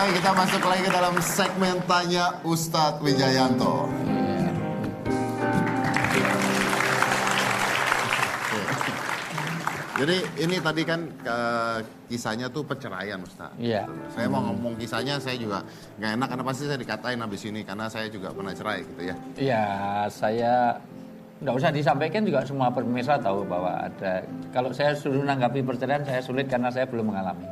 kita masuk lagi ke dalam segmen Tanya Ustadz Wijayanto. Jadi ini tadi kan kisahnya tuh perceraian, Ustaz. Iya. Saya mau ngomong kisahnya, saya juga nggak enak karena pasti saya dikatain habis ini karena saya juga pernah cerai gitu ya. Iya, saya nggak usah disampaikan juga semua pemirsa tahu bahwa ada. Kalau saya suruh menanggapi perceraian saya sulit karena saya belum mengalami.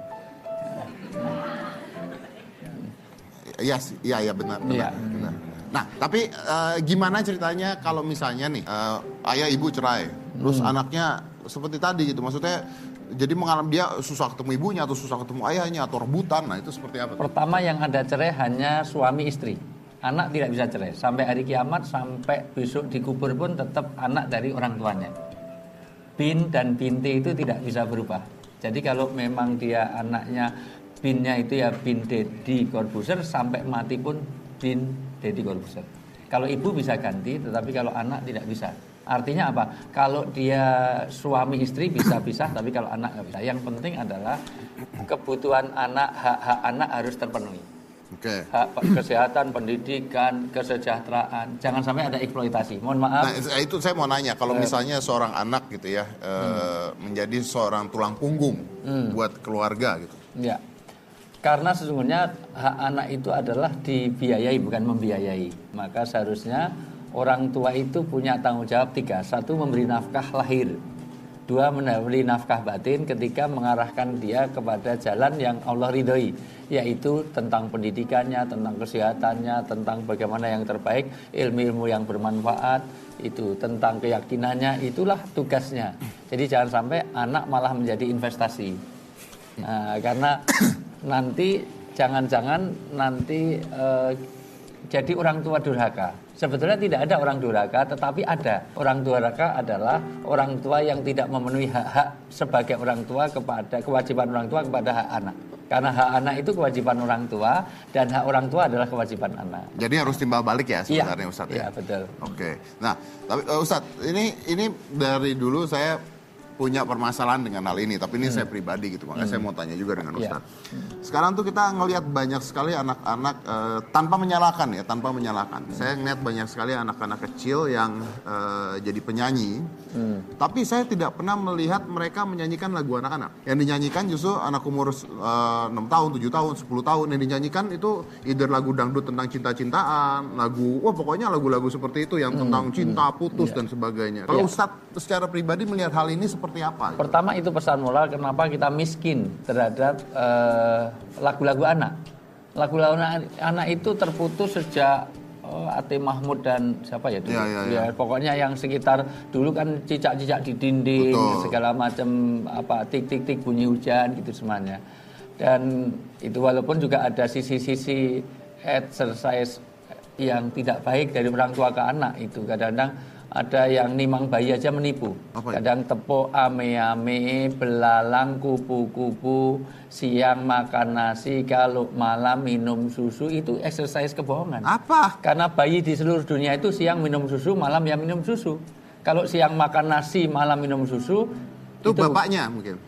Iya benar. Iya. Benar. Nah, tapi gimana ceritanya kalau misalnya nih ayah ibu cerai, terus anaknya seperti tadi gitu, maksudnya jadi mengalami dia susah ketemu ibunya atau susah ketemu ayahnya atau rebutan, nah itu seperti apa? Pertama yang ada cerai hanya suami istri, anak tidak bisa cerai sampai hari kiamat, sampai besok dikubur pun tetap anak dari orang tuanya. Bin dan binti itu tidak bisa berubah. Jadi kalau memang dia anaknya binnya itu ya bin Deddy Corbuzier, sampai mati pun bin Deddy Corbuzier. Kalau ibu bisa ganti, tetapi kalau anak tidak bisa. Artinya apa? Kalau dia suami istri bisa pisah, tapi kalau anak nggak bisa. Yang penting adalah kebutuhan anak, hak-hak anak harus terpenuhi. Oke. Hak kesehatan, pendidikan, kesejahteraan. Jangan sampai ada eksploitasi. Mohon maaf. Nah, itu saya mau nanya, kalau misalnya seorang anak gitu ya, menjadi seorang tulang punggung buat keluarga gitu. Ya. Karena sesungguhnya hak anak itu adalah dibiayai, bukan membiayai. Maka seharusnya orang tua itu punya tanggung jawab 3. 1, memberi nafkah lahir. 2, memberi nafkah batin ketika mengarahkan dia kepada jalan yang Allah ridhoi, yaitu tentang pendidikannya, tentang kesehatannya, tentang bagaimana yang terbaik, ilmu-ilmu yang bermanfaat, itu tentang keyakinannya, itulah tugasnya. Jadi jangan sampai anak malah menjadi investasi. Nah, karena nanti jangan-jangan nanti jadi orang tua durhaka. Sebetulnya tidak ada orang durhaka, tetapi ada. Orang durhaka adalah orang tua yang tidak memenuhi hak-hak sebagai orang tua kepada kewajiban orang tua kepada hak anak. Karena hak anak itu kewajiban orang tua dan hak orang tua adalah kewajiban anak. Jadi harus timbal balik ya sebenarnya, iya, Ustadz ya. Iya, betul. Oke. Nah, tapi Ustadz, ini dari dulu saya punya permasalahan dengan hal ini, tapi ini saya pribadi gitu, makanya saya mau tanya juga dengan Ustadz. Sekarang tuh kita ngelihat banyak sekali anak-anak tanpa menyalahkan. Saya ngeliat banyak sekali anak-anak kecil yang jadi penyanyi, tapi saya tidak pernah melihat mereka menyanyikan lagu anak-anak. Yang dinyanyikan justru anak umur 6 tahun, 7 tahun, 10 tahun, yang dinyanyikan itu either lagu dangdut tentang cinta-cintaan, pokoknya lagu-lagu seperti itu yang tentang cinta, putus dan sebagainya. Kalau Ustadz secara pribadi melihat hal ini seperti apa? Pertama itu pesan moral, kenapa kita miskin terhadap lagu-lagu anak. Lagu-lagu anak itu terputus sejak Ate Mahmud dan siapa ya dulu? Ya, pokoknya yang sekitar dulu kan cicak-cicak di dinding, segala macam tik-tik-tik bunyi hujan gitu semuanya. Dan itu walaupun juga ada sisi-sisi exercise yang tidak baik dari orang tua ke anak itu. Kadang-kadang ada yang nimang bayi aja menipu. Kadang tepuk ame-ame, belalang kupu-kupu, siang makan nasi, kalau malam minum susu, itu exercise kebohongan. Apa? Karena bayi di seluruh dunia itu siang minum susu, malam ya minum susu. Kalau siang makan nasi, malam minum susu, itu bapaknya mungkin.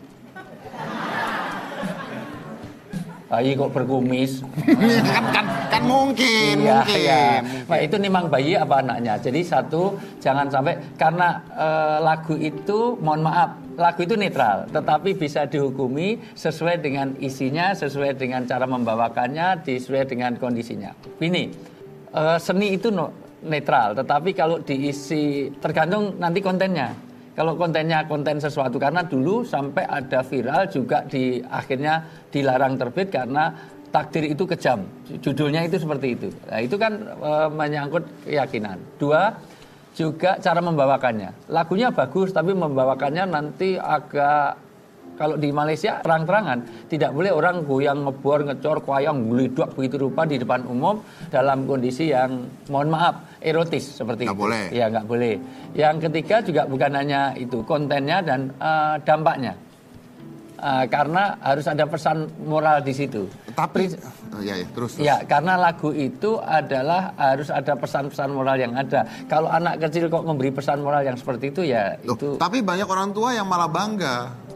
Bayi kok berkumis? kan mungkin. Nah, itu memang bayi apa anaknya. Jadi jangan sampai karena lagu itu, mohon maaf, lagu itu netral, tetapi bisa dihukumi sesuai dengan isinya, sesuai dengan cara membawakannya, sesuai dengan kondisinya. Ini seni itu netral, tetapi kalau diisi tergantung nanti kontennya. Kalau kontennya konten sesuatu, karena dulu sampai ada viral juga akhirnya dilarang terbit karena takdir itu kejam. Judulnya itu seperti itu. Nah, itu kan menyangkut keyakinan. 2, juga cara membawakannya. Lagunya bagus tapi membawakannya nanti agak, kalau di Malaysia terang-terangan, tidak boleh orang goyang, ngebor, ngecor, koyang, gelidak begitu rupa di depan umum dalam kondisi yang, mohon maaf, erotis seperti itu. Nggak boleh. Ya, nggak boleh. Yang ketiga juga bukan hanya itu, kontennya dan dampaknya. Karena harus ada pesan moral di situ. Tapi terus. Ya, karena lagu itu adalah harus ada pesan-pesan moral yang ada. Kalau anak kecil kok memberi pesan moral yang seperti itu ya itu. Tapi banyak orang tua yang malah bangga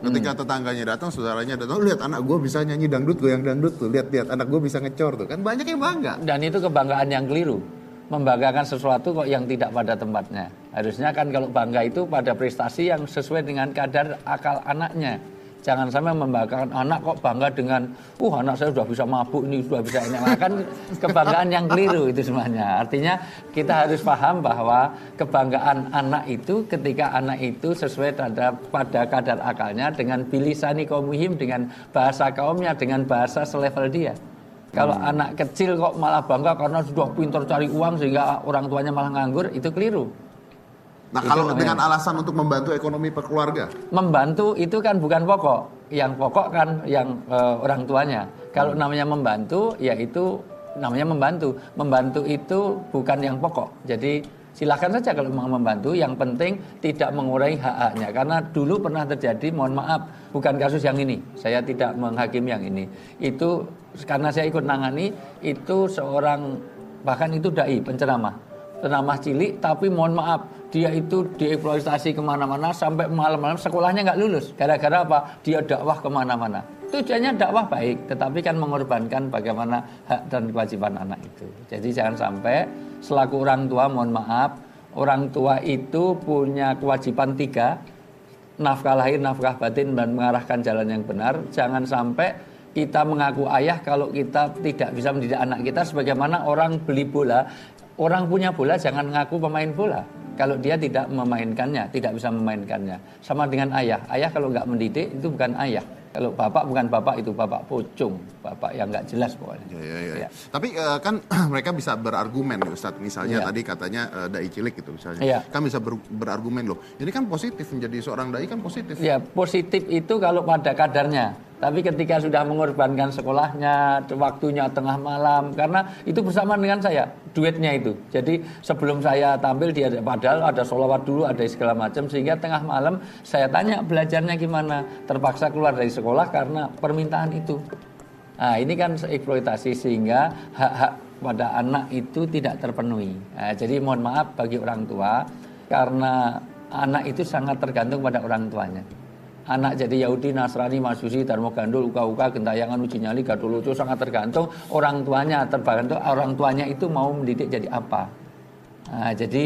Ketika tetangganya datang, saudaranya datang, lihat anak gue bisa nyanyi dangdut, goyang dangdut tuh, lihat anak gue bisa ngecor tuh, kan banyak yang bangga. Dan itu kebanggaan yang keliru, membanggakan sesuatu kok yang tidak pada tempatnya. Harusnya kan kalau bangga itu pada prestasi yang sesuai dengan kadar akal anaknya. Jangan sampai membanggakan anak kok bangga dengan, anak saya sudah bisa mabuk, ini sudah bisa ini. Kan kebanggaan yang keliru itu semuanya. Artinya kita harus paham bahwa kebanggaan anak itu ketika anak itu sesuai pada kadar akalnya dengan bilisani kaumihim, dengan bahasa kaumnya, dengan bahasa selevel dia. Kalau anak kecil kok malah bangga karena sudah pintar cari uang sehingga orang tuanya malah nganggur, itu keliru. Nah, kalau dengan alasan untuk membantu ekonomi per keluarga? Membantu itu kan bukan pokok. Yang pokok kan yang orang tuanya. Kalau namanya membantu, ya itu namanya membantu. Membantu itu bukan yang pokok. Jadi silakan saja kalau mau membantu. Yang penting tidak mengurangi hak-haknya. Karena dulu pernah terjadi, mohon maaf, bukan kasus yang ini. Saya tidak menghakimi yang ini. Itu karena saya ikut nangani, itu seorang, bahkan itu dai, penceramah cilik, tapi mohon maaf, dia itu dieksploitasi kemana-mana sampai malam-malam sekolahnya nggak lulus. Gara-gara apa? Dia dakwah kemana-mana. Tujuannya dakwah baik, tetapi kan mengorbankan bagaimana hak dan kewajiban anak itu. Jadi jangan sampai selaku orang tua, mohon maaf, orang tua itu punya kewajiban 3, nafkah lahir, nafkah batin, dan mengarahkan jalan yang benar. Jangan sampai kita mengaku ayah kalau kita tidak bisa mendidik anak kita. Sebagaimana orang beli bola, orang punya bola jangan ngaku pemain bola kalau dia tidak memainkannya, tidak bisa memainkannya. Sama dengan ayah. Ayah kalau nggak mendidik itu bukan ayah. Kalau bapak bukan bapak, itu bapak pocong, bapak yang nggak jelas pokoknya. Ya. Tapi kan mereka bisa berargumen, Ustadz. Misalnya tadi katanya dai cilik gitu misalnya, kan bisa berargumen loh. Ini kan positif, menjadi seorang dai kan positif. Ya, positif itu kalau pada kadarnya. Tapi ketika sudah mengorbankan sekolahnya, waktunya tengah malam, karena itu bersama dengan saya, duetnya itu. Jadi sebelum saya tampil, dia padahal ada sholawat dulu, ada segala macam, sehingga tengah malam saya tanya belajarnya gimana. Terpaksa keluar dari sekolah karena permintaan itu. Nah, ini kan eksploitasi sehingga hak-hak pada anak itu tidak terpenuhi. Nah, jadi mohon maaf bagi orang tua, karena anak itu sangat tergantung pada orang tuanya. Anak jadi Yahudi, Nasrani, Majusi, Dharma Gandul, Uka-Uka, Gentayangan, Uji Nyali, Gadul Lucu, sangat tergantung orang tuanya. Tergantung orang tuanya itu mau mendidik jadi apa. Nah, jadi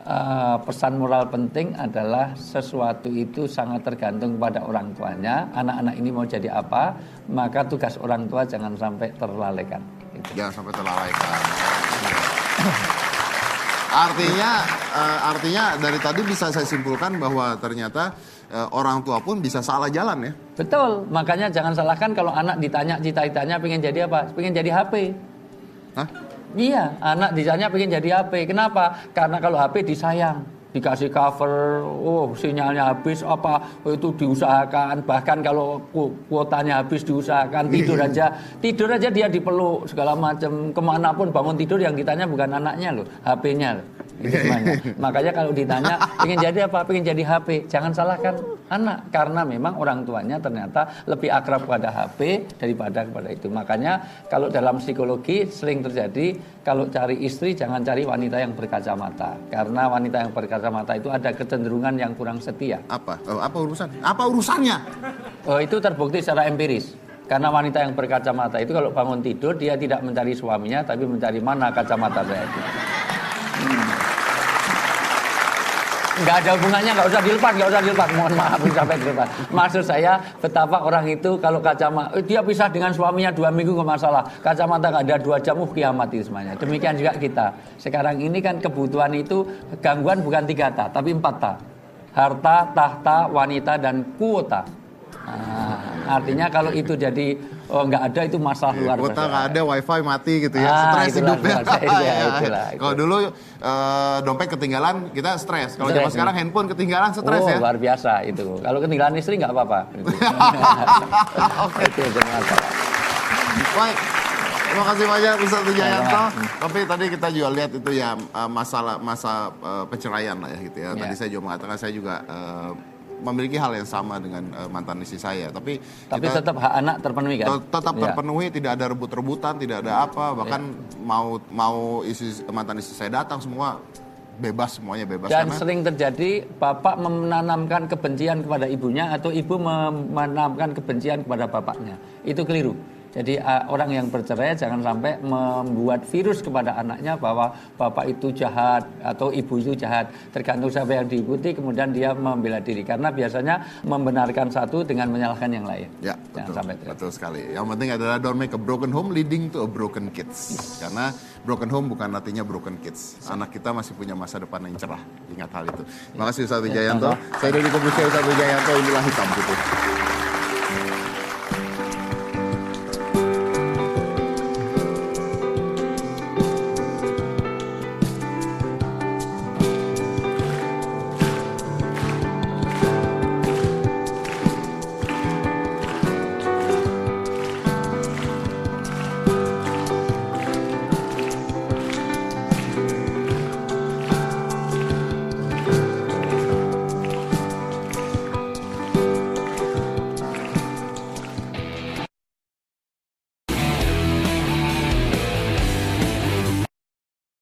pesan moral penting adalah sesuatu itu sangat tergantung pada orang tuanya. Anak-anak ini mau jadi apa, maka tugas orang tua jangan sampai terlalaikan. Jangan sampai terlalaikan. Artinya dari tadi bisa saya simpulkan bahwa ternyata orang tua pun bisa salah jalan ya. Betul, makanya jangan salahkan kalau anak ditanya cita-citanya pengen jadi apa? Pengen jadi HP. Hah? Iya, anak ditanya pengen jadi HP. Kenapa? Karena kalau HP disayang, dikasih cover, sinyalnya habis apa, itu diusahakan. Bahkan kalau kuotanya habis diusahakan, tidur aja dia dipeluk segala macam. Kemanapun bangun tidur yang ditanya bukan anaknya loh, HP-nya loh. Makanya kalau ditanya pengen jadi apa, pengen jadi HP, jangan salahkan anak, karena memang orang tuanya ternyata lebih akrab pada HP daripada kepada itu. Makanya kalau dalam psikologi sering terjadi, kalau cari istri jangan cari wanita yang berkacamata, karena wanita yang berkacamata itu ada kecenderungan yang kurang setia. Apa urusannya? Itu terbukti secara empiris. Karena wanita yang berkacamata itu kalau bangun tidur dia tidak mencari suaminya, tapi mencari mana kacamata saya itu. Nggak ada hubungannya, nggak usah dilepas, mohon maaf sampai dilepas. Maksud saya betapa orang itu kalau kacamata, dia pisah dengan suaminya 2 minggu nggak masalah, kacamata nggak ada 2 jam, kiamat itu semuanya. Demikian juga kita. Sekarang ini kan kebutuhan itu gangguan bukan 3 ta, tapi 4 ta. Harta, tahta, wanita, dan kuota. Artinya kalau itu jadi nggak ada, itu masalah luar biasa. Kuota nggak ada, wifi mati gitu ya, stres hidupnya. Kalau dulu dompet ketinggalan kita stres. Kalau zaman sekarang handphone ketinggalan stres ya. Luar biasa itu. Kalau ketinggalan istri nggak apa-apa. Oke. Itu masalah. Baik. Terima kasih banyak Ustaz Wijayanto. Tapi tadi kita juga lihat itu ya masa perceraian lah ya gitu ya. Tadi saya juga mengatakan saya juga memiliki hal yang sama dengan mantan istri saya, tapi tetap hak anak terpenuhi kan? Tetap terpenuhi, tidak ada rebut-rebutan, tidak ada apa, bahkan mau mantan istri saya datang semua bebas, semuanya bebas. Dan karena sering terjadi bapak menanamkan kebencian kepada ibunya atau ibu menanamkan kebencian kepada bapaknya. Itu keliru. Jadi orang yang bercerai jangan sampai membuat virus kepada anaknya bahwa bapak itu jahat atau ibu itu jahat. Tergantung siapa yang diikuti, kemudian dia membela diri. Karena biasanya membenarkan satu dengan menyalahkan yang lain. Ya, betul sekali. Yang penting adalah don't make a broken home leading to a broken kids. Karena broken home bukan artinya broken kids. Anak kita masih punya masa depan yang cerah. Ingat hal itu. Terima kasih Ustaz Wijayanto. Saya dari Komisi Ustaz Wijayanto, inilah Hitam Putih.